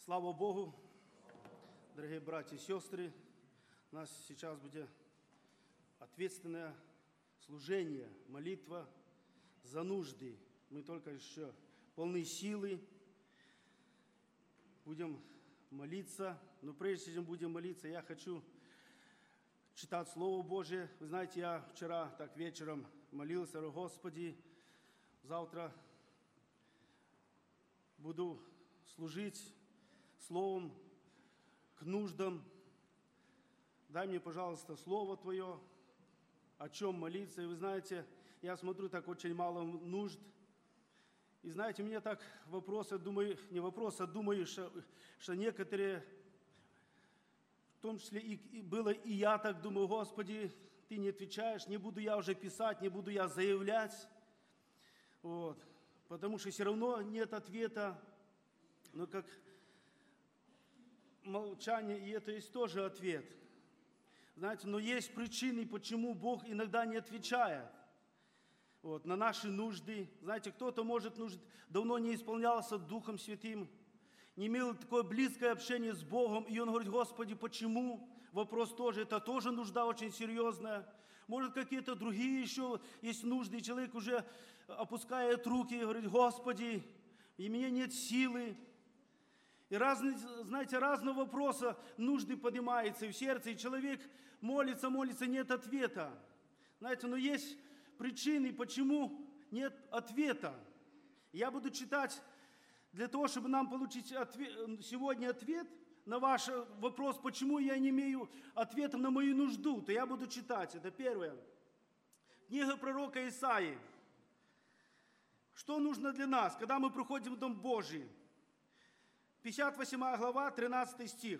Слава Богу, дорогие братья и сестры, у нас сейчас будет ответственное служение, молитва за нужды. Мы только еще полны силы, будем молиться, но прежде чем будем молиться, я хочу читать Слово Божие. Вы знаете, я вчера так вечером молился: Господи, завтра буду служить Словом к нуждам. Дай мне, пожалуйста, Слово Твое, о чем молиться. И вы знаете, я смотрю, так очень мало нужд. И знаете, у меня так вопросы, думаю, не вопрос, а думаю, что некоторые, в том числе и было и я так думаю: Господи, Ты не отвечаешь, не буду я уже писать, не буду я заявлять. Вот. Потому что все равно нет ответа. Но как молчание, и это есть тоже ответ. Знаете, но есть причины, почему Бог иногда не отвечает на наши нужды. Знаете, кто-то, может, давно не исполнялся Духом Святым, не имел такое близкое общение с Богом, и он говорит: Господи, почему? Вопрос тоже, это тоже нужда очень серьезная. Может, какие-то другие еще есть нужды, и человек уже опускает руки и говорит: Господи, и меня нет силы. И разные, знаете, разные вопросы, нужды поднимаются в сердце, и человек молится, нет ответа. Знаете, но есть причины, почему нет ответа. Я буду читать для того, чтобы нам получить сегодня ответ на ваш вопрос, почему я не имею ответа на мою нужду, то я буду читать. Это первое. Книга пророка Исаии. Что нужно для нас, когда мы приходим в Дом Божий? 58 глава, 13 стих.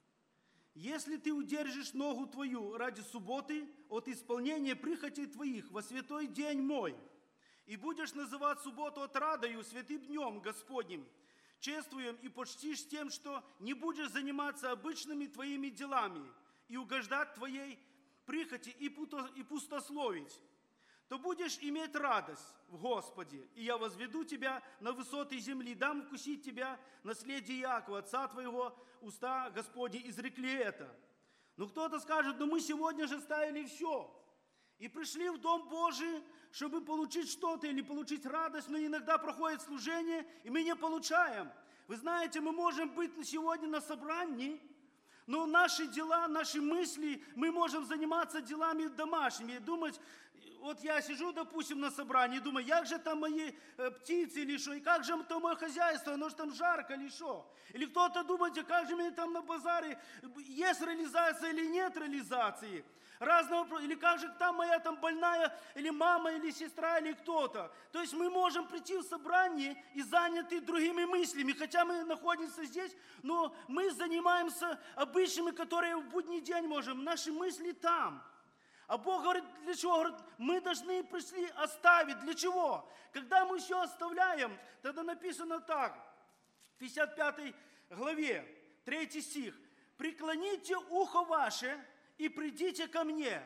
«Если ты удержишь ногу твою ради субботы от исполнения прихотей твоих во святой день мой, и будешь называть субботу отрадою, святым днем Господним, чествуем и почтишь тем, что не будешь заниматься обычными твоими делами и угождать твоей прихоти и пустословить, то будешь иметь радость в Господе, и я возведу тебя на высоты земли, дам вкусить тебя наследие Иакова, отца твоего, уста Господни изрекли это». Но кто-то скажет: ну мы сегодня же ставили все, и пришли в Дом Божий, чтобы получить что-то или получить радость, но иногда проходит служение, и мы не получаем. Вы знаете, мы можем быть сегодня на собрании, но наши дела, наши мысли, мы можем заниматься делами домашними, думать: вот я сижу, допустим, на собрании, думаю, как же там мои птицы или что, и как же там мое хозяйство, оно же там жарко или что. Или кто-то думает, как же мне там на базаре, есть реализация или нет реализации. Разного, или как же там моя там больная, или мама, или сестра, или кто-то. То есть мы можем прийти в собрание и заняты другими мыслями, хотя мы находимся здесь, но мы занимаемся обычными, которые в будний день можем, наши мысли там. А Бог говорит, для чего? Говорит, мы должны пришли оставить. Для чего? Когда мы все оставляем, тогда написано так, в 55 главе, 3 стих. «Преклоните ухо ваше и придите ко мне.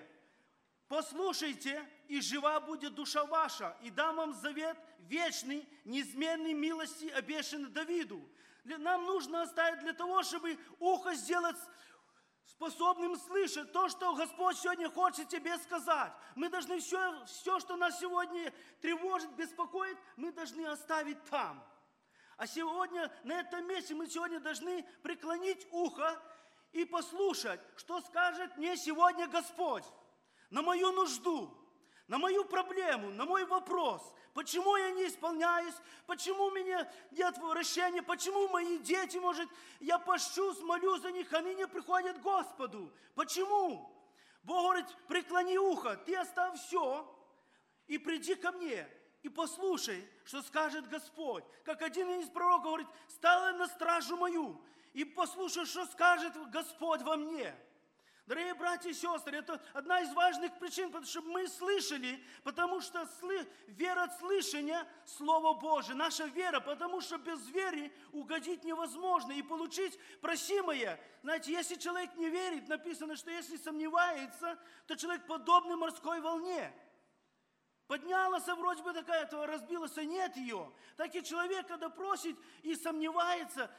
Послушайте, и жива будет душа ваша, и дам вам завет вечный, неизменной милости, обещанный Давиду». Нам нужно оставить для того, чтобы ухо сделать способным слышать то, что Господь сегодня хочет тебе сказать. Мы должны все, что нас сегодня тревожит, беспокоит, мы должны оставить там. А сегодня, на этом месте, мы сегодня должны преклонить ухо и послушать, что скажет мне сегодня Господь на мою нужду, на мою проблему, на мой вопрос. Почему я не исполняюсь? Почему у меня нет вращения? Почему мои дети, может, я пощусь, молюсь за них, они не приходят к Господу? Почему? Бог говорит, преклони ухо, ты оставь все и приди ко мне. И послушай, что скажет Господь. Как один из пророков говорит, стала на стражу мою и послушай, что скажет Господь во мне. Дорогие братья и сестры, это одна из важных причин, потому что мы слышали, потому что вера от слышания Слова Божие, наша вера, потому что без веры угодить невозможно и получить просимое. Знаете, если человек не верит, написано, что если сомневается, то человек подобный морской волне. Поднялась вроде бы такая, разбилась, а нет ее. Так и человек, когда просит и сомневается,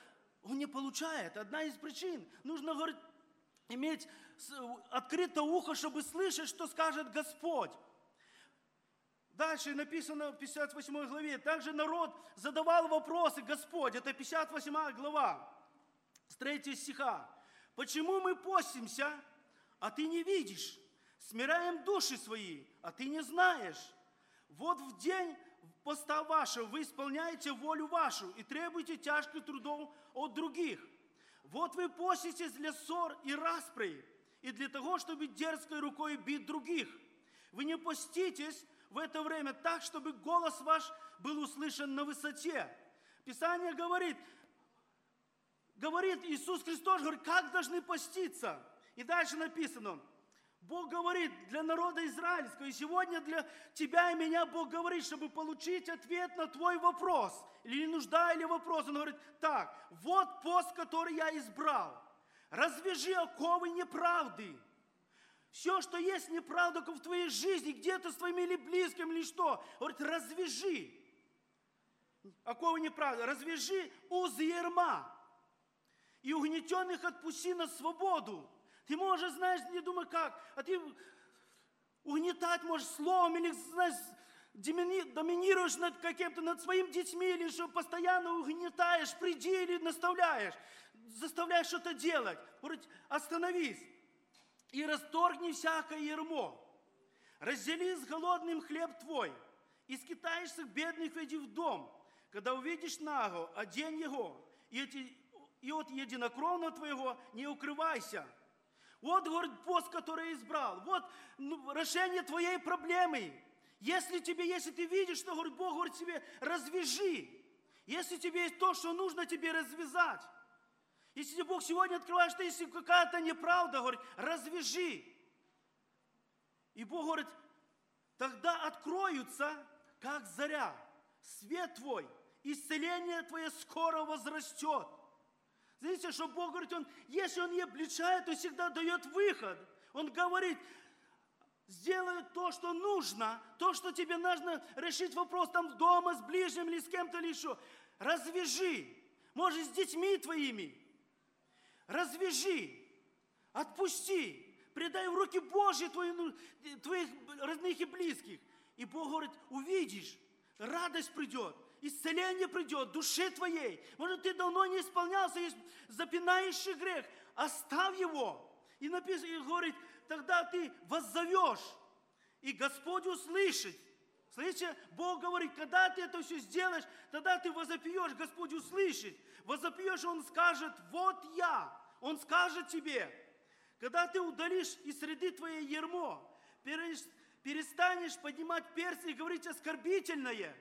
он не получает. Одна из причин. Нужно, говорит, иметь открытое ухо, чтобы слышать, что скажет Господь. Дальше написано в 58 главе. Также народ задавал вопросы, Господь, это 58 глава, с 3 стиха. Почему мы постимся, а ты не видишь? Смираем души свои, а ты не знаешь. Вот в день поста вашего вы исполняете волю вашу и требуете тяжких трудов от других. Вот вы поститесь для ссор и распри, и для того, чтобы дерзкой рукой бить других. Вы не поститесь в это время так, чтобы голос ваш был услышан на высоте. Писание говорит, Иисус Христос, говорит, как должны поститься. И дальше написано, Бог говорит для народа израильского, и сегодня для тебя и меня Бог говорит, чтобы получить ответ на твой вопрос, или нужда, или вопрос. Он говорит, так, вот пост, который я избрал. Развяжи оковы неправды. Все, что есть неправда в твоей жизни, где-то с твоими или близкими, или что, говорит, развяжи. Оковы неправды. Развяжи узы ярма. И угнетенных отпусти на свободу. Ты можешь, знаешь, не думай как, а ты угнетать можешь словом, или, знаешь, доминируешь над каким-то, над своими детьми, или что постоянно угнетаешь, приди или наставляешь, заставляешь что-то делать. Говорит, остановись и расторгни всякое ярмо. Раздели с голодным хлеб твой, и скитаешься бедных веди в дом. Когда увидишь наго, одень его, и от единокровного твоего не укрывайся. Вот, говорит, пост, который я избрал. Вот решение твоей проблемы. Если ты видишь, что, говорит, Бог говорит тебе, развяжи. Если тебе есть то, что нужно тебе развязать. Если Бог сегодня открывает, что если какая-то неправда, говорит, развяжи. И Бог говорит, тогда откроются, как заря, свет твой, исцеление твое скоро возрастет. Знаете, что Бог говорит, если Он не обличает, то всегда дает выход. Он говорит, сделай то, что нужно, то, что тебе нужно решить вопрос там дома, с ближним или с кем-то или еще. Развяжи. Может, с детьми твоими. Развяжи. Отпусти. Предай в руки Божьи твоих родных и близких. И Бог говорит, увидишь, радость придет. Исцеление придет душе твоей. Может, ты давно не исполнялся, есть запинающий грех. Оставь его. И написано, и говорит, тогда ты воззовешь, и Господь услышит. Слышите, Бог говорит, когда ты это все сделаешь, тогда ты возопьешь, Господь услышит. Возопьешь, Он скажет, вот я. Он скажет тебе. Когда ты удалишь из среды твоей ярмо, перестанешь поднимать перстни и говорить оскорбительное.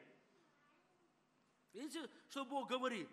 Видите, что Бог говорит?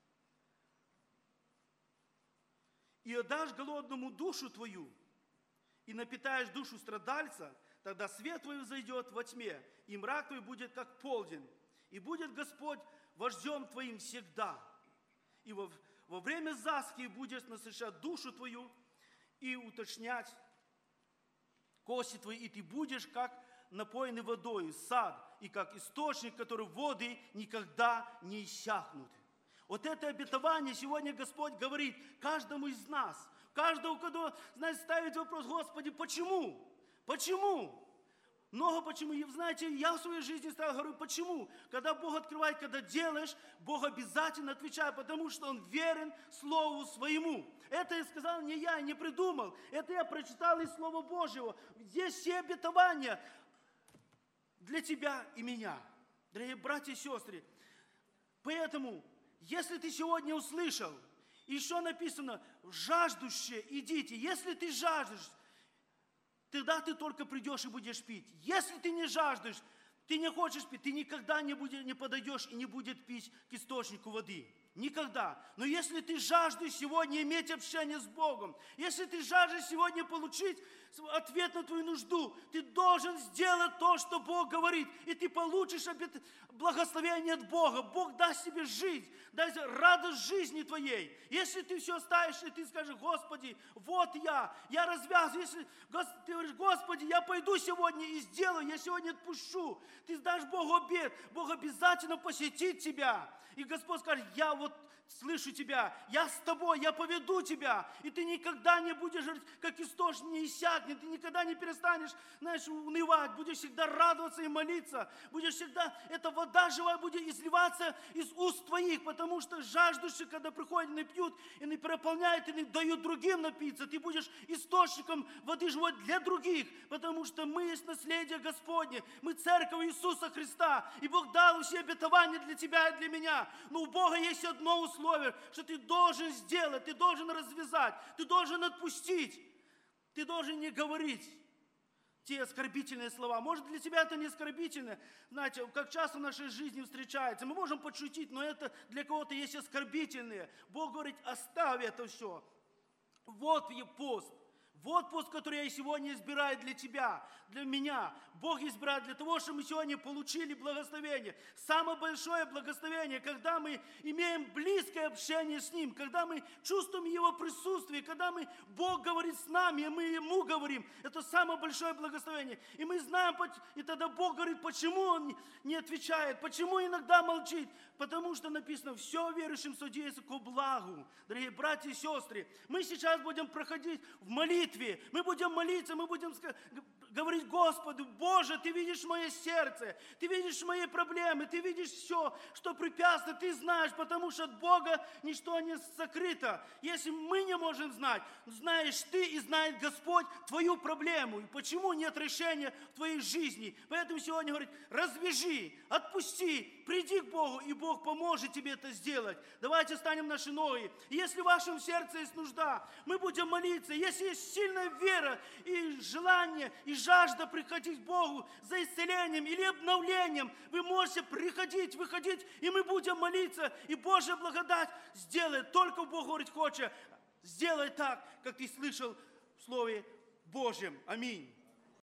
И отдашь голодному душу твою, и напитаешь душу страдальца, тогда свет твой взойдет во тьме, и мрак твой будет как полдень. И будет Господь вождем твоим всегда. И во время засухи будешь насыщать душу твою и уточнять кости твои, и ты будешь как напоенный водой сад, и как источник, который воды никогда не иссякнут. Вот это обетование сегодня Господь говорит каждому из нас. Каждому, кто, знаете, ставит вопрос, Господи, почему? Почему? Много почему. И знаете, я в своей жизни говорю, почему? Когда Бог открывает, когда делаешь, Бог обязательно отвечает, потому что Он верен Слову Своему. Это я сказал не я, не придумал. Это я прочитал из Слова Божьего. Здесь все обетования для тебя и меня, дорогие братья и сестры. Поэтому, если ты сегодня услышал, еще написано, жаждущие идите. Если ты жаждешь, тогда ты только придешь и будешь пить. Если ты не жаждешь, ты не хочешь пить, ты никогда не подойдешь и не будешь пить к источнику воды. Никогда. Но если ты жаждешь сегодня иметь общение с Богом, если ты жаждешь сегодня получить ответ на твою нужду, ты должен сделать то, что Бог говорит, и ты получишь благословение от Бога. Бог даст тебе жизнь, даст радость жизни твоей. Если ты все оставишь, и ты скажешь, Господи, вот я развязываю. Если ты говоришь, Господи, я пойду сегодня и сделаю, я сегодня отпущу, ты дашь Богу обет, Бог обязательно посетит тебя. И Господь скажет, я вот вот слышу тебя, я с тобой, я поведу тебя, и ты никогда не будешь, как источник, не иссякнет, ты никогда не перестанешь, знаешь, унывать, будешь всегда радоваться и молиться, будешь всегда, эта вода живая будет изливаться из уст твоих, потому что жаждущие, когда приходят и пьют, и не переполняют, и не дают другим напиться, ты будешь источником воды живой для других, потому что мы есть наследие Господне, мы церковь Иисуса Христа, и Бог дал все обетования для тебя и для меня, но у Бога есть одно условие, что ты должен сделать, ты должен развязать, ты должен отпустить, ты должен не говорить те оскорбительные слова. Может, для тебя это не оскорбительно. Знаете, как часто в нашей жизни встречается. Мы можем подшутить, но это для кого-то есть оскорбительные. Бог говорит, оставь это все. Вот пост. Вот пост, который я сегодня избираю для тебя, для меня. Бог избирает для того, чтобы мы сегодня получили благословение. Самое большое благословение, когда мы имеем близкое общение с Ним, когда мы чувствуем Его присутствие, когда Бог говорит с нами, и мы Ему говорим. Это самое большое благословение. И мы знаем, и тогда Бог говорит, почему Он не отвечает, почему иногда молчит. Потому что написано, все верующим содействует ко благу. Дорогие братья и сестры, мы сейчас будем проходить в молитве, мы будем молиться, мы будем говорить Господу, Боже, Ты видишь мое сердце, Ты видишь мои проблемы, Ты видишь все, что препятствует, Ты знаешь, потому что от Бога ничто не сокрыто. Если мы не можем знать, знаешь Ты и знает Господь твою проблему, и почему нет решения в твоей жизни. Поэтому сегодня говорит, развяжи, отпусти, приди к Богу, и Бог поможет тебе это сделать. Давайте станем наши ноги. Если в вашем сердце есть нужда, мы будем молиться. Если есть сильная вера и желание, и жажда приходить к Богу за исцелением или обновлением, вы можете приходить, выходить, и мы будем молиться. И Божья благодать сделает. Только Бог говорит, хочет, сделай так, как ты слышал в Слове Божьем. Аминь.